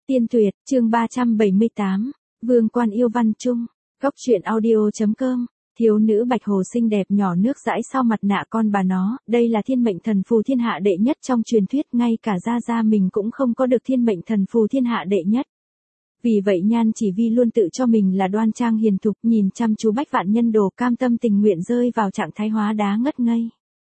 Tiên tuyệt, chương 378, Vương quan yêu văn chung, góc truyện audio.com, thiếu nữ bạch hồ xinh đẹp nhỏ nước dãi sau mặt nạ con bà nó, đây là thiên mệnh thần phù thiên hạ đệ nhất trong truyền thuyết, ngay cả gia gia mình cũng không có được thiên mệnh thần phù thiên hạ đệ nhất. Vì vậy Nhan Chỉ Vi luôn tự cho mình là đoan trang hiền thục, nhìn chăm chú Bách Vạn Nhân Đồ cam tâm tình nguyện rơi vào trạng thái hóa đá ngất ngây.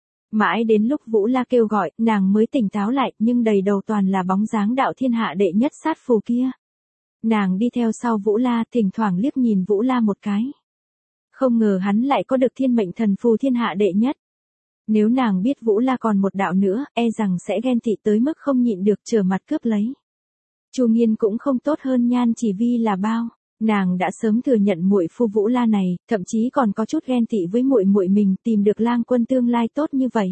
Mãi đến lúc Vũ La kêu gọi, nàng mới tỉnh táo lại, nhưng đầy đầu toàn là bóng dáng đạo thiên hạ đệ nhất sát phù kia. Nàng đi theo sau Vũ La, thỉnh thoảng liếc nhìn Vũ La một cái. Không ngờ hắn lại có được thiên mệnh thần phù thiên hạ đệ nhất. Nếu nàng biết Vũ La còn một đạo nữa, e rằng sẽ ghen tị tới mức không nhịn được trở mặt cướp lấy. Chu Nghiên cũng không tốt hơn Nhan Chỉ Vi là bao. Nàng đã sớm thừa nhận muội phu Vũ La này, thậm chí còn có chút ghen tị với muội muội mình tìm được lang quân tương lai tốt như vậy.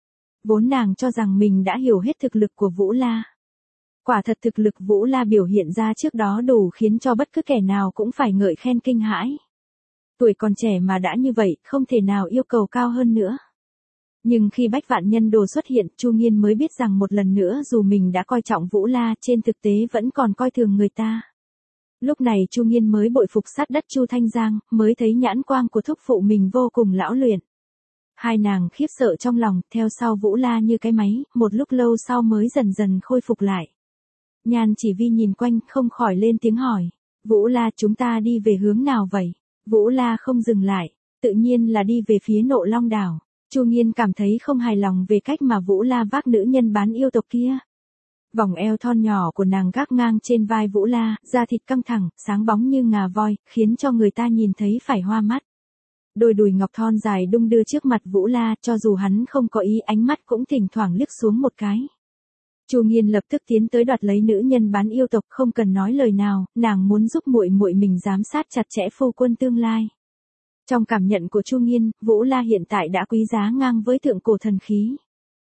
Vốn nàng cho rằng mình đã hiểu hết thực lực của Vũ La. Quả thật thực lực Vũ La biểu hiện ra trước đó đủ khiến cho bất cứ kẻ nào cũng phải ngợi khen kinh hãi. Tuổi còn trẻ mà đã như vậy, không thể nào yêu cầu cao hơn nữa. Nhưng khi Bách Vạn Nhân Đồ xuất hiện, Chu Nghiên mới biết rằng một lần nữa dù mình đã coi trọng Vũ La, trên thực tế vẫn còn coi thường người ta. Lúc này Chu Nghiên mới bội phục sát đất Chu Thanh Giang, mới thấy nhãn quang của thúc phụ mình vô cùng lão luyện. Hai nàng khiếp sợ trong lòng, theo sau Vũ La như cái máy, một lúc lâu sau mới dần dần khôi phục lại. Nhan Chỉ Vi nhìn quanh, không khỏi lên tiếng hỏi. Vũ La, chúng ta đi về hướng nào vậy? Vũ La không dừng lại, tự nhiên là đi về phía Nộ Long đảo. Chu Nghiên cảm thấy không hài lòng về cách mà Vũ La vác nữ nhân bán yêu tộc kia. Vòng eo thon nhỏ của nàng gác ngang trên vai Vũ La, da thịt căng thẳng, sáng bóng như ngà voi, khiến cho người ta nhìn thấy phải hoa mắt. Đôi đùi ngọc thon dài đung đưa trước mặt Vũ La, cho dù hắn không có ý, ánh mắt cũng thỉnh thoảng liếc xuống một cái. Chu Nghiên lập tức tiến tới đoạt lấy nữ nhân bán yêu tộc, không cần nói lời nào, nàng muốn giúp muội muội mình giám sát chặt chẽ phu quân tương lai. Trong cảm nhận của Chu Nghiên, Vũ La hiện tại đã quý giá ngang với thượng cổ thần khí.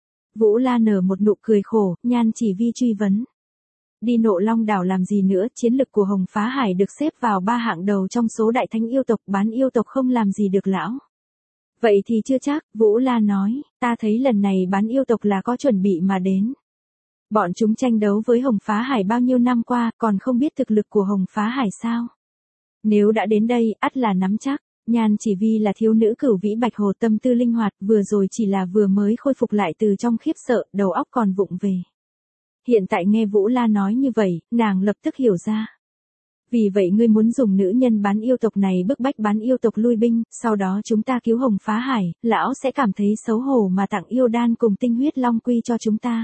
Vũ La nở một nụ cười khổ, Nhan Chỉ Vi truy vấn. Đi Nộ Long đảo làm gì nữa, chiến lực của Hồng Phá Hải được xếp vào 3 hạng đầu trong số đại thánh yêu tộc, bán yêu tộc không làm gì được lão. Vậy thì chưa chắc, Vũ La nói, ta thấy lần này bán yêu tộc là có chuẩn bị mà đến. Bọn chúng tranh đấu với Hồng Phá Hải bao nhiêu năm qua, còn không biết thực lực của Hồng Phá Hải sao? Nếu đã đến đây, ắt là nắm chắc. Nhan Chỉ Vi là thiếu nữ cửu vĩ bạch hồ, tâm tư linh hoạt, vừa rồi chỉ là vừa mới khôi phục lại từ trong khiếp sợ, đầu óc còn vụng về. Hiện tại nghe Vũ La nói như vậy, nàng lập tức hiểu ra. Vì vậy ngươi muốn dùng nữ nhân bán yêu tộc này bức bách bán yêu tộc lui binh, sau đó chúng ta cứu Hồng Phá Hải, lão sẽ cảm thấy xấu hổ mà tặng yêu đan cùng tinh huyết long quy cho chúng ta.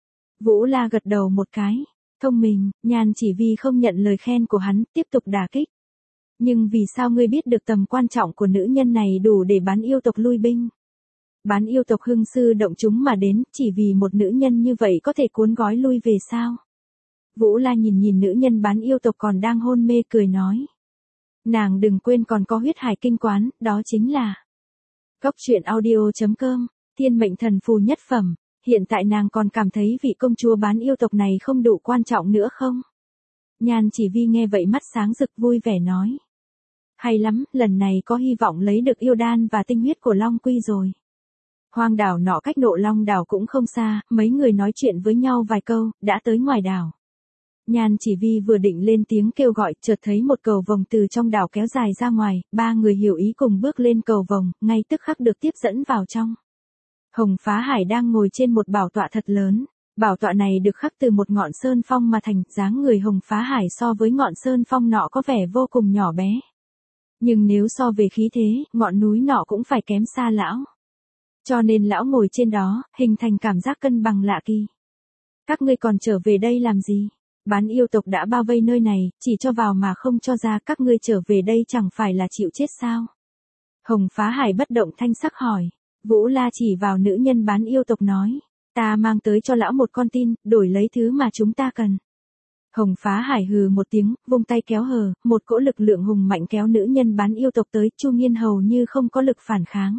Vũ La gật đầu một cái. Thông minh, Nhan Chỉ Vi không nhận lời khen của hắn, tiếp tục đả kích. Nhưng vì sao ngươi biết được tầm quan trọng của nữ nhân này đủ để bán yêu tộc lui binh? Bán yêu tộc hưng sư động chúng mà đến, chỉ vì một nữ nhân như vậy có thể cuốn gói lui về sao? Vũ La nhìn nữ nhân bán yêu tộc còn đang hôn mê, cười nói. Nàng đừng quên còn có huyết hải kinh quán, đó chính là góc truyện audio.com, thiên mệnh thần phù nhất phẩm. Hiện tại nàng còn cảm thấy vị công chúa bán yêu tộc này không đủ quan trọng nữa không? Nhan Chỉ Vi nghe vậy mắt sáng rực vui vẻ nói. Hay lắm, lần này có hy vọng lấy được yêu đan và tinh huyết của Long Quy rồi. Hoang đảo nọ cách Nộ Long đảo cũng không xa, mấy người nói chuyện với nhau vài câu, đã tới ngoài đảo. Nhan Chỉ Vi vừa định lên tiếng kêu gọi, chợt thấy một cầu vồng từ trong đảo kéo dài ra ngoài, ba người hiểu ý cùng bước lên cầu vồng, ngay tức khắc được tiếp dẫn vào trong. Hồng Phá Hải đang ngồi trên một bảo tọa thật lớn. Bảo tọa này được khắc từ một ngọn sơn phong mà thành, dáng người Hồng Phá Hải so với ngọn sơn phong nọ có vẻ vô cùng nhỏ bé. Nhưng nếu so về khí thế, ngọn núi nọ cũng phải kém xa lão. Cho nên lão ngồi trên đó, hình thành cảm giác cân bằng lạ kỳ. Các ngươi còn trở về đây làm gì? Bán yêu tộc đã bao vây nơi này, chỉ cho vào mà không cho ra, các ngươi trở về đây chẳng phải là chịu chết sao? Hồng Phá Hải bất động thanh sắc hỏi. Vũ La chỉ vào nữ nhân bán yêu tộc nói. Ta mang tới cho lão một con tin, đổi lấy thứ mà chúng ta cần. Hồng Phá Hải hừ một tiếng, vung tay kéo hờ, một cỗ lực lượng hùng mạnh kéo nữ nhân bán yêu tộc tới, Chu Nghiên hầu như không có lực phản kháng.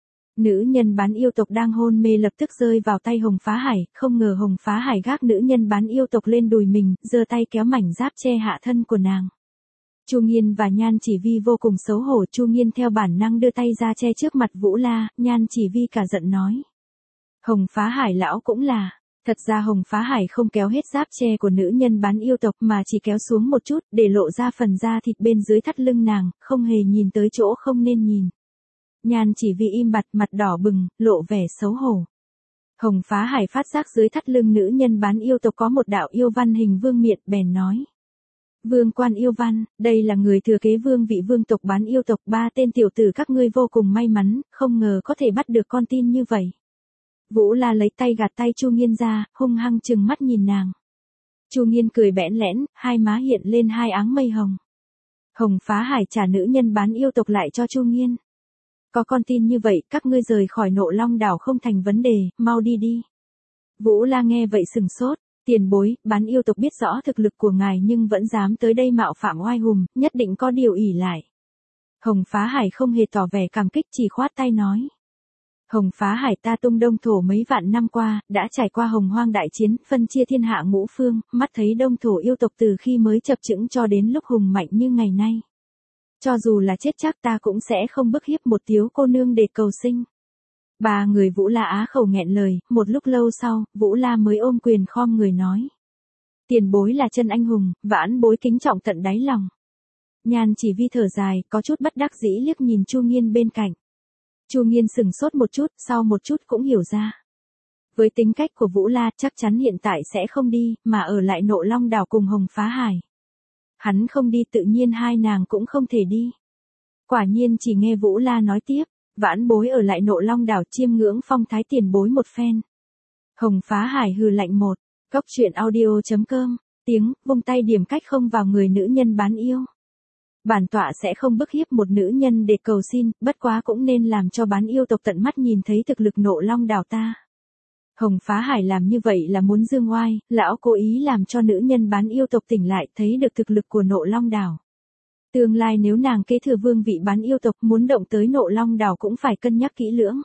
Nữ nhân bán yêu tộc đang hôn mê lập tức rơi vào tay Hồng Phá Hải, không ngờ Hồng Phá Hải gác nữ nhân bán yêu tộc lên đùi mình, giơ tay kéo mảnh giáp che hạ thân của nàng. Chu Nghiên và Nhan Chỉ Vi vô cùng xấu hổ, Chu Nghiên theo bản năng đưa tay ra che trước mặt Vũ La, Nhan Chỉ Vi cả giận nói. Hồng Phá Hải lão cũng là, Thật ra Hồng Phá Hải không kéo hết giáp che của nữ nhân bán yêu tộc mà chỉ kéo xuống một chút để lộ ra phần da thịt bên dưới thắt lưng nàng, không hề nhìn tới chỗ không nên nhìn. Nhan Chỉ Vi im bặt, mặt đỏ bừng, lộ vẻ xấu hổ. Hồng Phá Hải phát giác dưới thắt lưng nữ nhân bán yêu tộc có một đạo yêu văn hình vương miện, bèn nói. Vương Quan Yêu Văn, đây là người thừa kế vương vị vương tộc bán yêu tộc, 3 tên tiểu tử các ngươi vô cùng may mắn, không ngờ có thể bắt được con tin như vậy. Vũ La lấy tay gạt tay Chu Nghiên ra, hung hăng trừng mắt nhìn nàng. Chu Nghiên cười bẽn lẽn, hai má hiện lên hai áng mây hồng. Hồng Phá Hải trả nữ nhân bán yêu tộc lại cho Chu Nghiên. Có con tin như vậy, các ngươi rời khỏi Nộ Long đảo không thành vấn đề, mau đi đi. Vũ La nghe vậy sừng sốt. Tiền bối, bán yêu tộc biết rõ thực lực của ngài nhưng vẫn dám tới đây mạo phạm oai hùng, nhất định có điều ỷ lại. Hồng Phá Hải không hề tỏ vẻ cảm kích, chỉ khoát tay nói. Hồng Phá Hải, ta tung đông thổ mấy vạn năm qua, đã trải qua hồng hoang đại chiến, phân chia thiên hạ ngũ phương, mắt thấy đông thổ yêu tộc từ khi mới chập chững cho đến lúc hùng mạnh như ngày nay. Cho dù là chết chắc ta cũng sẽ không bức hiếp một thiếu cô nương để cầu sinh. Ba người Vũ La á khẩu nghẹn lời, một lúc lâu sau, Vũ La mới ôm quyền khom người nói. Tiền bối là chân anh hùng, vãn bối kính trọng tận đáy lòng. Nhan Chỉ Vi thở dài, có chút bất đắc dĩ liếc nhìn Chu Nghiên bên cạnh. Chu Nghiên sừng sốt một chút, sau một chút cũng hiểu ra. Với tính cách của Vũ La chắc chắn hiện tại sẽ không đi, mà ở lại Nộ Long đảo cùng Hồng Phá Hải. Hắn không đi tự nhiên hai nàng cũng không thể đi. Quả nhiên chỉ nghe Vũ La nói tiếp. Vãn bối ở lại Nộ Long đảo chiêm ngưỡng phong thái tiền bối một phen. Hồng Phá Hải hừ lạnh một. Góc truyện audio.com. Tiếng, vung tay điểm cách không vào người nữ nhân bán yêu. Bản tọa sẽ không bức hiếp một nữ nhân để cầu xin, bất quá cũng nên làm cho bán yêu tộc tận mắt nhìn thấy thực lực Nộ Long đảo ta. Hồng Phá Hải làm như vậy là muốn dương oai, lão cố ý làm cho nữ nhân bán yêu tộc tỉnh lại thấy được thực lực của Nộ Long đảo. Tương lai nếu nàng kế thừa vương vị bán yêu tộc muốn động tới Nộ Long đảo cũng phải cân nhắc kỹ lưỡng.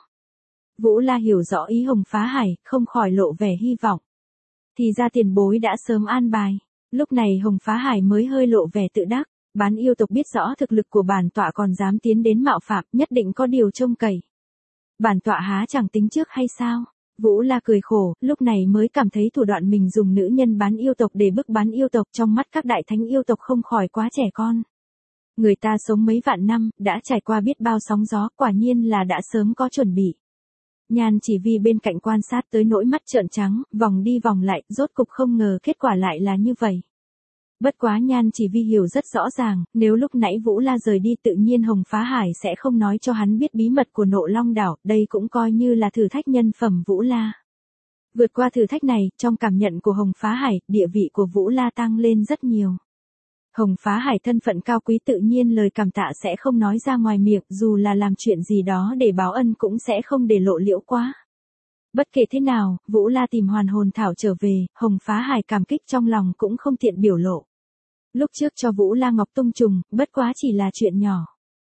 Vũ La hiểu rõ ý Hồng Phá Hải, không khỏi lộ vẻ hy vọng. Thì ra tiền bối đã sớm an bài. Lúc này Hồng Phá Hải mới hơi lộ vẻ tự đắc. Bán yêu tộc biết rõ thực lực của bản tọa còn dám tiến đến mạo phạm, nhất định có điều trông cậy. Bản tọa há chẳng tính trước hay sao? Vũ La cười khổ, lúc này mới cảm thấy thủ đoạn mình dùng nữ nhân bán yêu tộc để bức bán yêu tộc trong mắt các đại thánh yêu tộc không khỏi quá trẻ con. Người ta sống mấy vạn năm, đã trải qua biết bao sóng gió, quả nhiên là đã sớm có chuẩn bị. Nhan Chỉ Vi bên cạnh quan sát tới nỗi mắt trợn trắng, vòng đi vòng lại, rốt cục không ngờ kết quả lại là như vậy. Bất quá Nhan Chỉ Vi hiểu rất rõ ràng, nếu lúc nãy Vũ La rời đi tự nhiên Hồng Phá Hải sẽ không nói cho hắn biết bí mật của Nộ Long đảo, đây cũng coi như là thử thách nhân phẩm Vũ La. Vượt qua thử thách này, trong cảm nhận của Hồng Phá Hải, địa vị của Vũ La tăng lên rất nhiều. Hồng Phá Hải thân phận cao quý tự nhiên lời cảm tạ sẽ không nói ra ngoài miệng, dù là làm chuyện gì đó để báo ân cũng sẽ không để lộ liễu quá. Bất kể thế nào, Vũ La tìm hoàn hồn thảo trở về, Hồng Phá Hải cảm kích trong lòng cũng không tiện biểu lộ. Lúc trước cho Vũ La ngọc tung trùng, bất quá chỉ là chuyện nhỏ.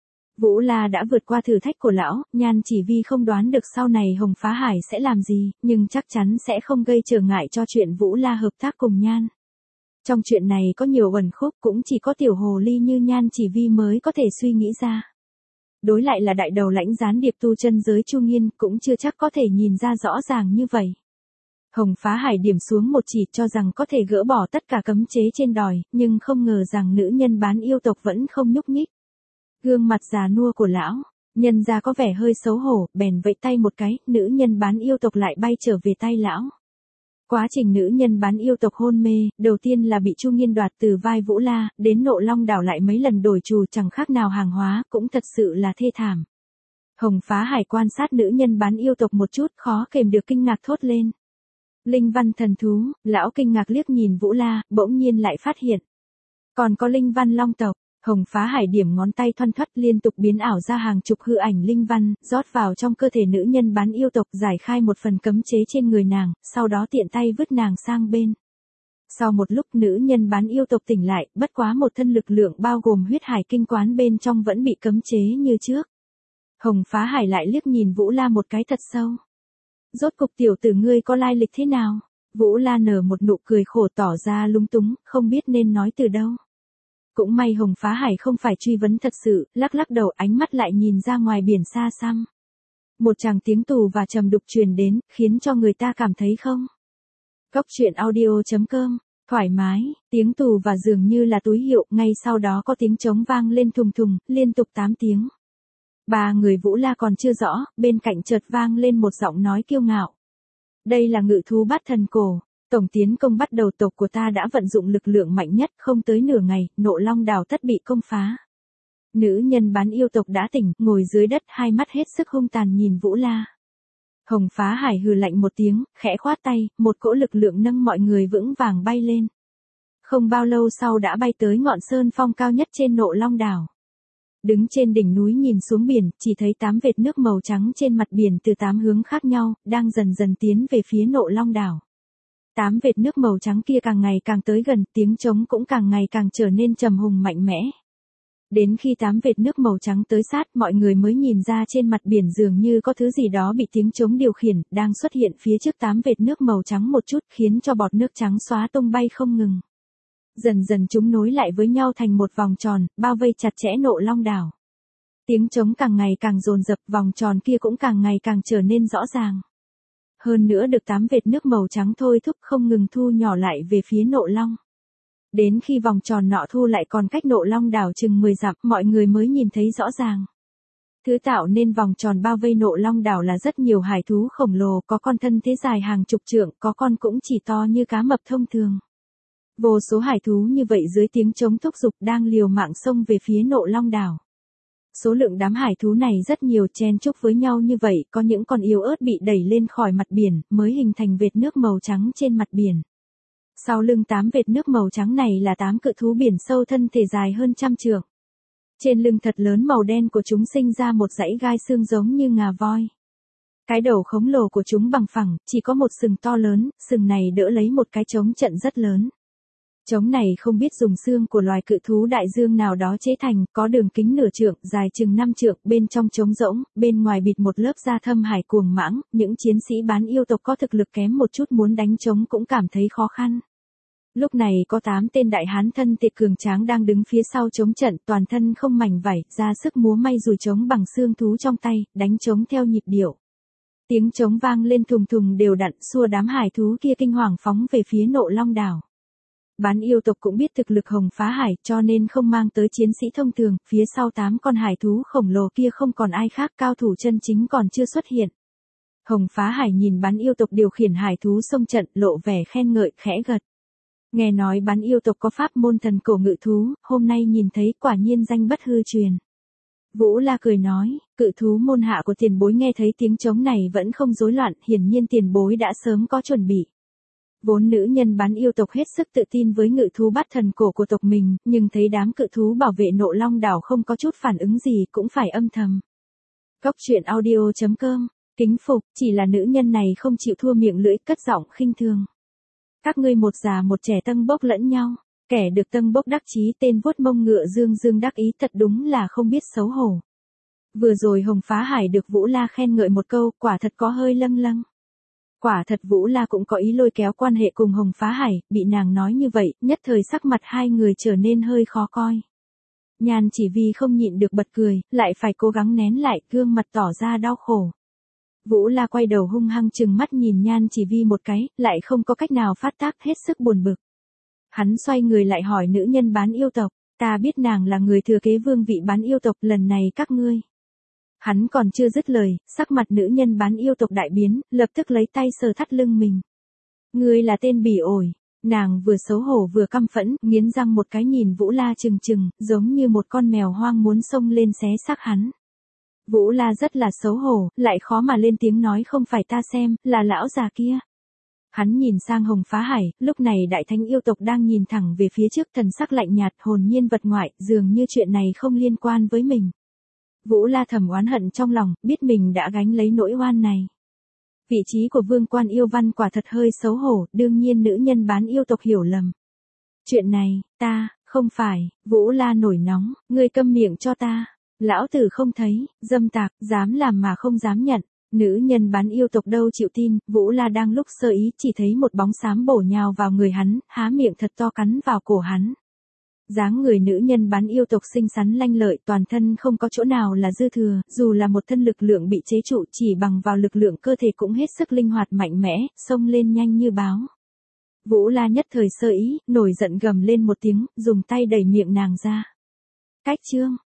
Vũ La đã vượt qua thử thách của lão, Nhan Chỉ Vi không đoán được sau này Hồng Phá Hải sẽ làm gì, nhưng chắc chắn sẽ không gây trở ngại cho chuyện Vũ La hợp tác cùng Nhan. Trong chuyện này có nhiều uẩn khúc, cũng chỉ có tiểu hồ ly như Nhan Chỉ Vi mới có thể suy nghĩ ra. Đối lại là đại đầu lãnh gián điệp tu chân giới Chu Nghiên cũng chưa chắc có thể nhìn ra rõ ràng như vậy. Hồng Phá Hải điểm xuống một chỉ cho rằng có thể gỡ bỏ tất cả cấm chế trên đòi, nhưng không ngờ rằng nữ nhân bán yêu tộc vẫn không nhúc nhích. Gương mặt già nua của lão, nhân ra có vẻ hơi xấu hổ, bèn vẫy tay một cái, nữ nhân bán yêu tộc lại bay trở về tay lão. Quá trình nữ nhân bán yêu tộc hôn mê, đầu tiên là bị Chu Nghiên đoạt từ vai Vũ La, đến Nộ Long đảo lại mấy lần đổi chủ chẳng khác nào hàng hóa, cũng thật sự là thê thảm. Hồng Phá Hải quan sát nữ nhân bán yêu tộc một chút, khó kềm được kinh ngạc thốt lên. Linh văn thần thú, lão kinh ngạc liếc nhìn Vũ La, bỗng nhiên lại phát hiện. Còn có linh văn long tộc. Hồng Phá Hải điểm ngón tay thoăn thoắt liên tục biến ảo ra hàng chục hư ảnh linh văn, rót vào trong cơ thể nữ nhân bán yêu tộc, giải khai một phần cấm chế trên người nàng, sau đó tiện tay vứt nàng sang bên. Sau một lúc nữ nhân bán yêu tộc tỉnh lại, bất quá một thân lực lượng bao gồm huyết hải kinh quán bên trong vẫn bị cấm chế như trước. Hồng Phá Hải lại liếc nhìn Vũ La một cái thật sâu. Rốt cục tiểu tử ngươi có lai lịch thế nào? Vũ La nở một nụ cười khổ tỏ ra lúng túng, không biết nên nói từ đâu. Cũng may Hồng Phá Hải không phải truy vấn thật sự, lắc lắc đầu ánh mắt lại nhìn ra ngoài biển xa xăm. Một tràng tiếng tù và trầm đục truyền đến, khiến cho người ta cảm thấy không Cốc truyện audio.com, thoải mái, tiếng tù và dường như là túi hiệu, ngay sau đó có tiếng trống vang lên thùng thùng, liên tục 8 tiếng. Ba người Vũ La còn chưa rõ, bên cạnh chợt vang lên một giọng nói kiêu ngạo. Đây là ngự thú bát thần cổ, tổng tiến công bắt đầu, tộc của ta đã vận dụng lực lượng mạnh nhất, không tới nửa ngày, Nộ Long Đảo tất bị công phá. Nữ nhân bán yêu tộc đã tỉnh, ngồi dưới đất, hai mắt hết sức hung tàn nhìn Vũ La. Hồng Phá Hải hừ lạnh một tiếng, khẽ khoát tay, một cỗ lực lượng nâng mọi người vững vàng bay lên. Không bao lâu sau đã bay tới ngọn sơn phong cao nhất trên Nộ Long Đảo. Đứng trên đỉnh núi nhìn xuống biển, chỉ thấy 8 vệt nước màu trắng trên mặt biển từ 8 hướng khác nhau, đang dần dần tiến về phía Nộ Long Đảo. 8 vệt nước màu trắng kia càng ngày càng tới gần, tiếng trống cũng càng ngày càng trở nên trầm hùng mạnh mẽ. Đến khi 8 vệt nước màu trắng tới sát, mọi người mới nhìn ra trên mặt biển dường như có thứ gì đó bị tiếng trống điều khiển, đang xuất hiện phía trước 8 vệt nước màu trắng một chút, khiến cho bọt nước trắng xóa tung bay không ngừng. Dần dần chúng nối lại với nhau thành một vòng tròn, bao vây chặt chẽ Nộ Long Đảo. Tiếng trống càng ngày càng dồn dập, vòng tròn kia cũng càng ngày càng trở nên rõ ràng. Hơn nữa được 8 vệt nước màu trắng thôi thúc không ngừng thu nhỏ lại về phía Nộ Long. Đến khi vòng tròn nọ thu lại còn cách Nộ Long Đảo chừng 10 dặm, mọi người mới nhìn thấy rõ ràng. Thứ tạo nên vòng tròn bao vây Nộ Long Đảo là rất nhiều hải thú khổng lồ, có con thân thế dài hàng chục trượng, có con cũng chỉ to như cá mập thông thường. Vô số hải thú như vậy dưới tiếng trống thúc giục đang liều mạng xông về phía Nộ Long Đảo. Số lượng đám hải thú này rất nhiều, chen chúc với nhau như vậy, có những con yếu ớt bị đẩy lên khỏi mặt biển, mới hình thành vệt nước màu trắng trên mặt biển. Sau lưng 8 vệt nước màu trắng này là 8 cự thú biển sâu thân thể dài hơn 100 trượng. Trên lưng thật lớn màu đen của chúng sinh ra một dãy gai xương giống như ngà voi. Cái đầu khổng lồ của chúng bằng phẳng, chỉ có một sừng to lớn, sừng này đỡ lấy một cái trống trận rất lớn. Trống này không biết dùng xương của loài cự thú đại dương nào đó chế thành, có đường kính nửa trượng, dài chừng 5 trượng, bên trong trống rỗng, bên ngoài bịt một lớp da thâm hải cuồng mãng, những chiến sĩ bán yêu tộc có thực lực kém một chút muốn đánh trống cũng cảm thấy khó khăn. Lúc này có 8 tên đại hán thân thể cường tráng đang đứng phía sau trống trận, toàn thân không mảnh vải, ra sức múa may dùi trống bằng xương thú trong tay, đánh trống theo nhịp điệu. Tiếng trống vang lên thùng thùng đều đặn, xua đám hải thú kia kinh hoàng phóng về phía Nộ Long Đảo. Bán yêu tộc cũng biết thực lực Hồng Phá Hải, cho nên không mang tới chiến sĩ thông thường, phía sau 8 con hải thú khổng lồ kia không còn ai khác, cao thủ chân chính còn chưa xuất hiện. Hồng Phá Hải nhìn bán yêu tộc điều khiển hải thú xông trận, lộ vẻ khen ngợi, khẽ gật. Nghe nói bán yêu tộc có pháp môn thần cổ ngự thú, hôm nay nhìn thấy quả nhiên danh bất hư truyền. Vũ La cười nói, cự thú môn hạ của tiền bối nghe thấy tiếng trống này vẫn không rối loạn, hiển nhiên tiền bối đã sớm có chuẩn bị. Vốn nữ nhân bán yêu tộc hết sức tự tin với ngự thú bát thần cổ của tộc mình, nhưng thấy đám cự thú bảo vệ Nộ Long Đảo không có chút phản ứng gì cũng phải âm thầm. Cốc truyện audio.com, kính phục, chỉ là nữ nhân này không chịu thua miệng lưỡi, cất giọng khinh thường. Các ngươi một già một trẻ tâng bốc lẫn nhau, kẻ được tâng bốc đắc chí tên vuốt mông ngựa dương dương đắc ý, thật đúng là không biết xấu hổ. Vừa rồi Hồng Phá Hải được Vũ La khen ngợi một câu, quả thật có hơi lâng lâng. Quả thật Vũ La cũng có ý lôi kéo quan hệ cùng Hồng Phá Hải, bị nàng nói như vậy, nhất thời sắc mặt hai người trở nên hơi khó coi. Nhan Chỉ Vi không nhịn được bật cười, lại phải cố gắng nén lại, gương mặt tỏ ra đau khổ. Vũ La quay đầu hung hăng trừng mắt nhìn Nhan Chỉ Vi một cái, lại không có cách nào phát tác, hết sức buồn bực. Hắn xoay người lại hỏi nữ nhân bán yêu tộc, ta biết nàng là người thừa kế vương vị bán yêu tộc, lần này các ngươi. Hắn còn chưa dứt lời, sắc mặt nữ nhân bán yêu tộc đại biến, lập tức lấy tay sờ thắt lưng mình. Ngươi là tên bỉ ổi. Nàng vừa xấu hổ vừa căm phẫn, nghiến răng một cái nhìn Vũ La trừng trừng, giống như một con mèo hoang muốn xông lên xé xác hắn. Vũ La rất là xấu hổ, lại khó mà lên tiếng nói không phải ta xem, là lão già kia. Hắn nhìn sang Hồng Phá Hải, lúc này đại thánh yêu tộc đang nhìn thẳng về phía trước, thần sắc lạnh nhạt, hồn nhiên vật ngoại, dường như chuyện này không liên quan với mình. Vũ La thầm oán hận trong lòng, biết mình đã gánh lấy nỗi oan này. Vị trí của vương quan yêu văn quả thật hơi xấu hổ, đương nhiên nữ nhân bán yêu tộc hiểu lầm. Chuyện này, ta, không phải, Vũ La nổi nóng, ngươi câm miệng cho ta. Lão tử không thấy, dâm tặc, dám làm mà không dám nhận. Nữ nhân bán yêu tộc đâu chịu tin, Vũ La đang lúc sơ ý chỉ thấy một bóng xám bổ nhào vào người hắn, há miệng thật to cắn vào cổ hắn. Dáng người nữ nhân bán yêu tộc xinh xắn lanh lợi, toàn thân không có chỗ nào là dư thừa, dù là một thân lực lượng bị chế trụ chỉ bằng vào lực lượng cơ thể cũng hết sức linh hoạt mạnh mẽ, xông lên nhanh như báo. Vũ La nhất thời sơ ý, nổi giận gầm lên một tiếng, dùng tay đẩy miệng nàng ra. Cách chương.